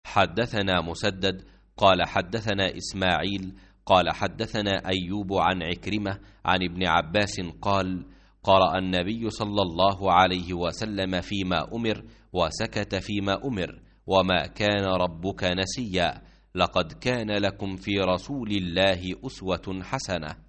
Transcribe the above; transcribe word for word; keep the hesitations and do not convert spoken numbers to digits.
حدثنا مسدد قال حدثنا إسماعيل قال حدثنا أيوب عن عكرمة عن ابن عباس قال قرأ النبي صلى الله عليه وسلم فيما أمر وسكت فيما أمر وما كان ربك نسيا لقد كان لكم في رسول الله أسوة حسنة.